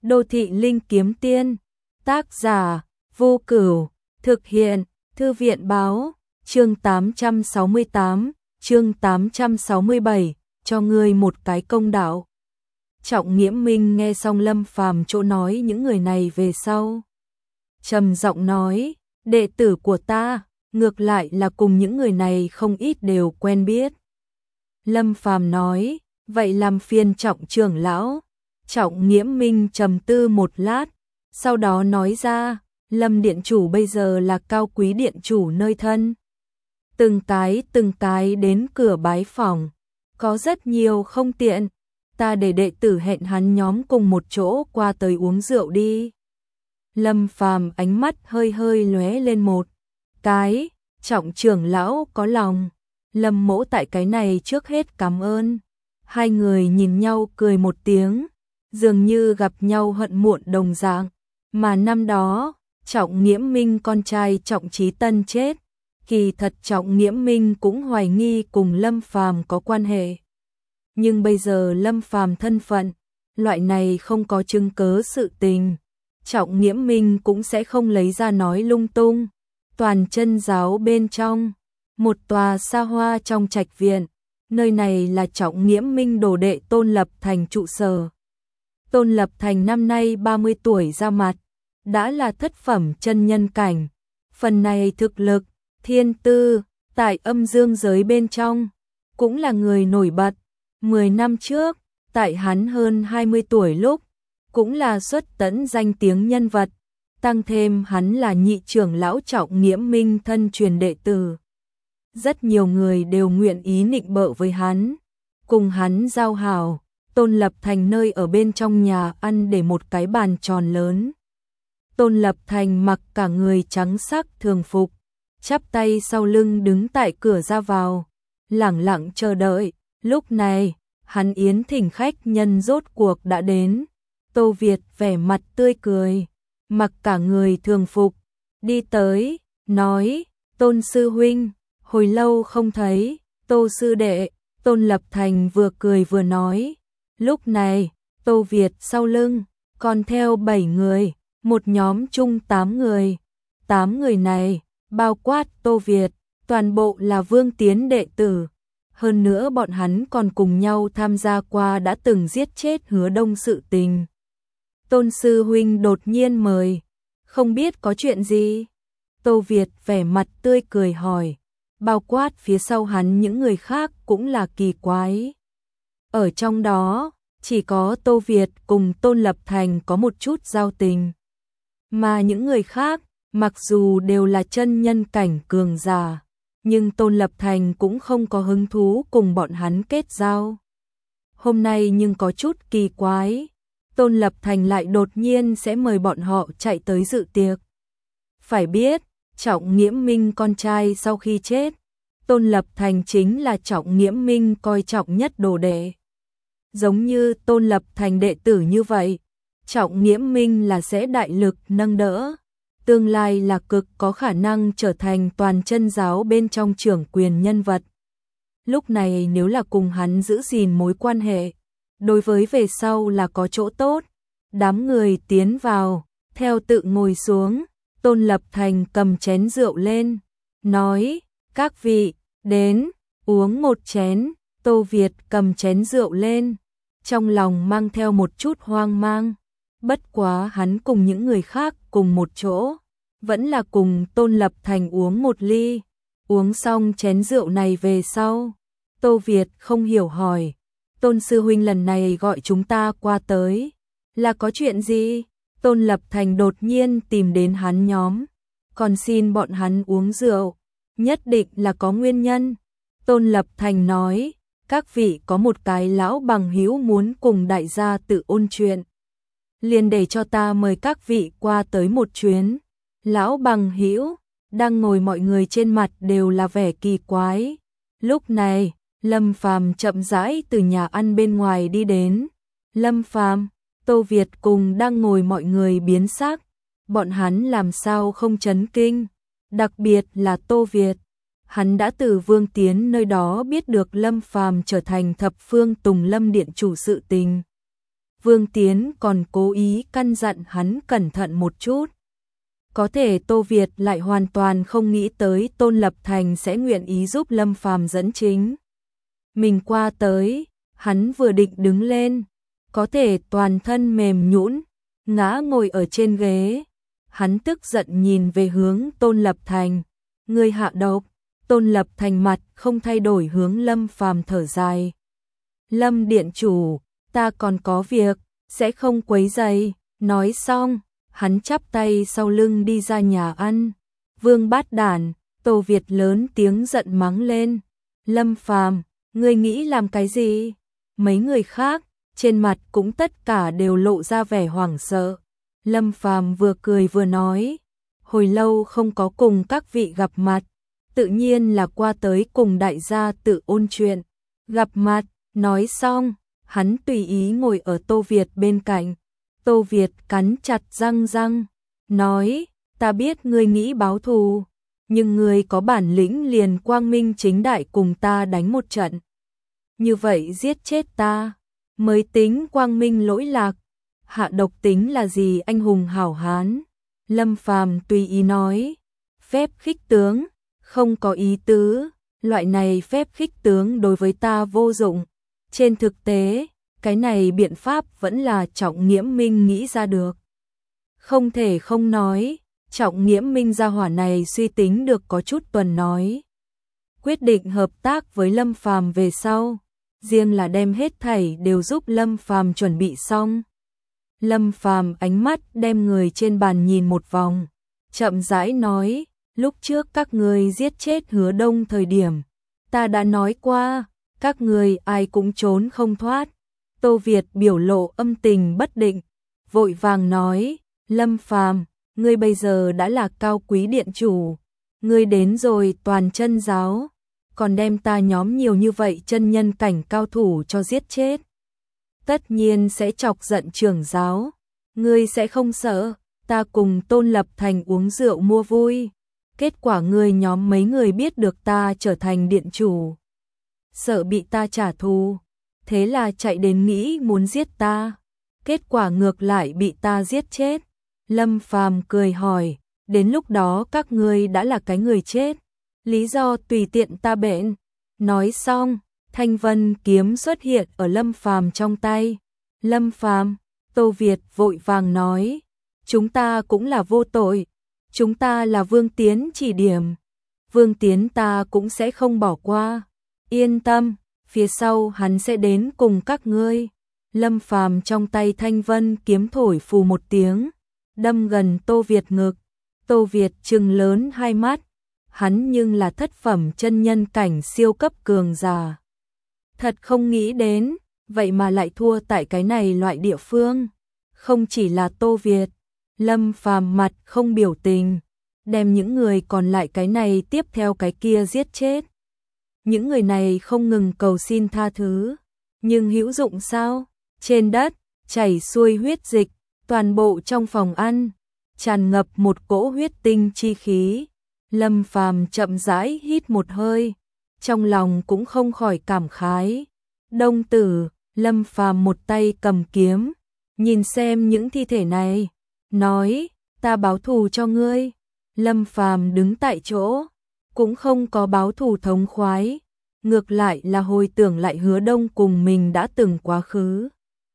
Đô thị linh kiếm tiên, tác giả Vô Cửu, thực hiện Thư viện báo, chương 868, chương 867, cho ngươi một cái công đạo. Trọng Nghiễm Minh nghe xong Lâm Phàm chỗ nói những người này về sau, trầm giọng nói, đệ tử của ta, ngược lại là cùng những người này không ít đều quen biết. Lâm Phàm nói, vậy làm phiền Trọng trưởng lão. Trọng Nghiễm Minh trầm tư một lát, sau đó nói ra, Lâm điện chủ bây giờ là cao quý điện chủ nơi thân. Từng cái đến cửa bái phòng, có rất nhiều không tiện, ta để đệ tử hẹn hắn nhóm cùng một chỗ qua tới uống rượu đi. Lâm Phàm ánh mắt hơi hơi lóe lên một cái, Trọng trưởng lão có lòng, Lâm mỗ tại cái này trước hết cảm ơn. Hai người nhìn nhau cười một tiếng, dường như gặp nhau hận muộn đồng dạng, mà năm đó, Trọng Nghiễm Minh con trai Trọng Chí Tân chết, kỳ thật Trọng Nghiễm Minh cũng hoài nghi cùng Lâm Phàm có quan hệ. Nhưng bây giờ Lâm Phàm thân phận, loại này không có chứng cớ sự tình, Trọng Nghiễm Minh cũng sẽ không lấy ra nói lung tung. Toàn chân giáo bên trong, một tòa xa hoa trong trạch viện, nơi này là Trọng Nghiễm Minh đồ đệ Tôn Lập Thành trụ sở. Tôn Lập Thành năm nay 30 tuổi ra mặt, đã là thất phẩm chân nhân cảnh, phần này thực lực, thiên tư, tại âm dương giới bên trong, cũng là người nổi bật. 10 năm trước, tại hắn hơn 20 tuổi lúc, cũng là xuất tẫn danh tiếng nhân vật, tăng thêm hắn là nhị trưởng lão Trọng Nghiễm Minh thân truyền đệ tử. Rất nhiều người đều nguyện ý nịnh bợ với hắn, cùng hắn giao hảo. Tôn Lập Thành nơi ở bên trong nhà ăn để một cái bàn tròn lớn. Tôn Lập Thành mặc cả người trắng sắc thường phục, chắp tay sau lưng đứng tại cửa ra vào, lẳng lặng chờ đợi. Lúc này, hắn yến thỉnh khách nhân rốt cuộc đã đến. Tô Việt vẻ mặt tươi cười, mặc cả người thường phục, đi tới, nói, Tôn sư huynh, hồi lâu không thấy, Tô sư đệ. Tôn Lập Thành vừa cười vừa nói. Lúc này, Tô Việt sau lưng, còn theo 7 người, một nhóm chung 8 người. 8 người này, bao quát Tô Việt, toàn bộ là Vương Tiến đệ tử. Hơn nữa bọn hắn còn cùng nhau tham gia qua đã từng giết chết Hứa Đông sự tình. Tôn sư huynh đột nhiên mời, không biết có chuyện gì? Tô Việt vẻ mặt tươi cười hỏi, bao quát phía sau hắn những người khác cũng là kỳ quái. Ở trong đó, chỉ có Tô Việt cùng Tôn Lập Thành có một chút giao tình. Mà những người khác, mặc dù đều là chân nhân cảnh cường giả, nhưng Tôn Lập Thành cũng không có hứng thú cùng bọn hắn kết giao. Hôm nay nhưng có chút kỳ quái, Tôn Lập Thành lại đột nhiên sẽ mời bọn họ chạy tới dự tiệc. Phải biết, Trọng Nghiễm Minh con trai sau khi chết, Tôn Lập Thành chính là Trọng Nghiễm Minh coi trọng nhất đồ đệ. Giống như Tôn Lập Thành đệ tử như vậy, Trọng Nghiễm Minh là sẽ đại lực nâng đỡ, tương lai là cực có khả năng trở thành toàn chân giáo bên trong trưởng quyền nhân vật. Lúc này nếu là cùng hắn giữ gìn mối quan hệ, đối với về sau là có chỗ tốt. Đám người tiến vào, theo tự ngồi xuống, Tôn Lập Thành cầm chén rượu lên, nói, các vị, đến, uống một chén. Tô Việt cầm chén rượu lên, trong lòng mang theo một chút hoang mang. Bất quá hắn cùng những người khác cùng một chỗ, vẫn là cùng Tôn Lập Thành uống một ly. Uống xong chén rượu này về sau, Tô Việt không hiểu hỏi, Tôn sư huynh lần này gọi chúng ta qua tới, là có chuyện gì? Tôn Lập Thành đột nhiên tìm đến hắn nhóm, còn xin bọn hắn uống rượu, nhất định là có nguyên nhân. Tôn Lập Thành nói, các vị có một cái lão bằng hữu muốn cùng đại gia tự ôn chuyện, liền để cho ta mời các vị qua tới một chuyến. Lão bằng hữu, đang ngồi mọi người trên mặt đều là vẻ kỳ quái. Lúc này, Lâm Phàm chậm rãi từ nhà ăn bên ngoài đi đến. Lâm Phàm, Tô Việt cùng đang ngồi mọi người biến sắc, bọn hắn làm sao không chấn kinh, đặc biệt là Tô Việt. Hắn đã từ Vương Tiến nơi đó biết được Lâm Phàm trở thành thập phương Tùng Lâm điện chủ sự tình. Vương Tiến còn cố ý căn dặn hắn cẩn thận một chút. Có thể Tô Việt lại hoàn toàn không nghĩ tới Tôn Lập Thành sẽ nguyện ý giúp Lâm Phàm dẫn chính. Mình qua tới, hắn vừa định đứng lên, có thể toàn thân mềm nhũn, ngã ngồi ở trên ghế. Hắn tức giận nhìn về hướng Tôn Lập Thành, ngươi hạ độc. Tôn Lập Thành mặt không thay đổi hướng Lâm Phàm thở dài. Lâm điện chủ, ta còn có việc, sẽ không quấy rầy. Nói xong, hắn chắp tay sau lưng đi ra nhà ăn. Vương bát đản, Tô Việt lớn tiếng giận mắng lên. Lâm Phàm, ngươi nghĩ làm cái gì? Mấy người khác, trên mặt cũng tất cả đều lộ ra vẻ hoảng sợ. Lâm Phàm vừa cười vừa nói, hồi lâu không có cùng các vị gặp mặt, tự nhiên là qua tới cùng đại gia tự ôn chuyện. Gặp mặt, nói xong, hắn tùy ý ngồi ở Tô Việt bên cạnh. Tô Việt cắn chặt răng, nói, ta biết ngươi nghĩ báo thù, nhưng ngươi có bản lĩnh liền quang minh chính đại cùng ta đánh một trận. Như vậy giết chết ta, mới tính quang minh lỗi lạc. Hạ độc tính là gì anh hùng hảo hán? Lâm Phàm tùy ý nói, phép khích tướng, không có ý tứ, loại này phép khích tướng đối với ta vô dụng. Trên thực tế, cái này biện pháp vẫn là Trọng Nghiễm Minh nghĩ ra được. Không thể không nói, Trọng Nghiễm Minh gia hỏa này suy tính được có chút tuần nói. Quyết định hợp tác với Lâm Phàm về sau, riêng là đem hết thảy đều giúp Lâm Phàm chuẩn bị xong. Lâm Phàm ánh mắt đem người trên bàn nhìn một vòng, chậm rãi nói, lúc trước các ngươi giết chết Hứa Đông thời điểm, ta đã nói qua, các ngươi ai cũng trốn không thoát. Tô Việt biểu lộ âm tình bất định, vội vàng nói, Lâm Phàm, ngươi bây giờ đã là cao quý điện chủ, ngươi đến rồi toàn chân giáo, còn đem ta nhóm nhiều như vậy chân nhân cảnh cao thủ cho giết chết. Tất nhiên sẽ chọc giận trưởng giáo, ngươi sẽ không sợ, ta cùng Tôn Lập Thành uống rượu mua vui, kết quả ngươi nhóm mấy người biết được ta trở thành điện chủ, sợ bị ta trả thù, thế là chạy đến nghĩ muốn giết ta, kết quả ngược lại bị ta giết chết. Lâm Phàm cười hỏi, đến lúc đó các ngươi đã là cái người chết, lý do tùy tiện ta bện. Nói xong, Thanh Vân kiếm xuất hiện ở Lâm Phàm trong tay. Lâm Phàm, Tô Việt vội vàng nói, chúng ta cũng là vô tội, chúng ta là Vương Tiến chỉ điểm, Vương Tiến ta cũng sẽ không bỏ qua, yên tâm, phía sau hắn sẽ đến cùng các ngươi. Lâm Phàm trong tay Thanh Vân kiếm thổi phù một tiếng, đâm gần Tô Việt ngực. Tô Việt trừng lớn hai mắt, hắn nhưng là thất phẩm chân nhân cảnh siêu cấp cường giả. Thật không nghĩ đến, vậy mà lại thua tại cái này loại địa phương. Không chỉ là Tô Việt, Lâm Phàm mặt không biểu tình, đem những người còn lại cái này tiếp theo cái kia giết chết. Những người này không ngừng cầu xin tha thứ, nhưng hữu dụng sao? Trên đất, chảy xuôi huyết dịch, toàn bộ trong phòng ăn, tràn ngập một cỗ huyết tinh chi khí. Lâm Phàm chậm rãi hít một hơi, trong lòng cũng không khỏi cảm khái. Đông tử, Lâm Phàm một tay cầm kiếm, nhìn xem những thi thể này, nói, ta báo thù cho ngươi. Lâm Phàm đứng tại chỗ, cũng không có báo thù thống khoái, ngược lại là hồi tưởng lại Hứa Đông cùng mình đã từng quá khứ.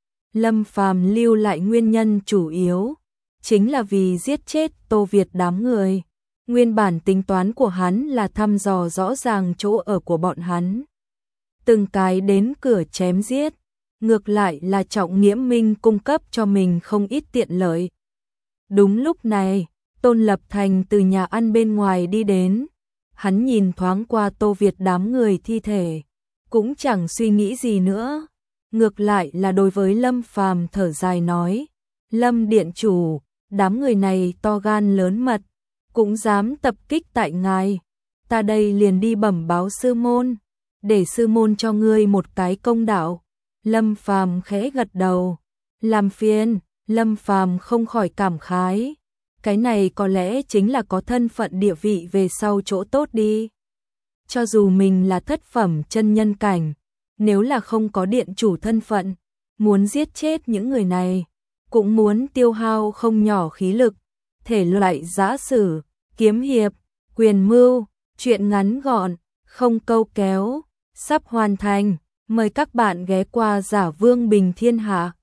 Lâm Phàm lưu lại nguyên nhân chủ yếu, chính là vì giết chết Tô Việt đám người. Nguyên bản tính toán của hắn là thăm dò rõ ràng chỗ ở của bọn hắn, từng cái đến cửa chém giết, ngược lại là Trọng Nghiễm Minh cung cấp cho mình không ít tiện lợi. Đúng lúc này, Tôn Lập Thành từ nhà ăn bên ngoài đi đến, hắn nhìn thoáng qua Tô Việt đám người thi thể, cũng chẳng suy nghĩ gì nữa, ngược lại là đối với Lâm Phàm thở dài nói, Lâm điện chủ, đám người này to gan lớn mật, cũng dám tập kích tại ngài, ta đây liền đi bẩm báo sư môn, để sư môn cho ngươi một cái công đạo. Lâm Phàm khẽ gật đầu, làm phiền. Lâm Phàm không khỏi cảm khái, cái này có lẽ chính là có thân phận địa vị về sau chỗ tốt đi. Cho dù mình là thất phẩm chân nhân cảnh, nếu là không có điện chủ thân phận, muốn giết chết những người này, cũng muốn tiêu hao không nhỏ khí lực. Thể loại giã sử, kiếm hiệp, quyền mưu, truyện ngắn gọn, không câu kéo, sắp hoàn thành. Mời các bạn ghé qua Giả Vương Bình Thiên Hạ.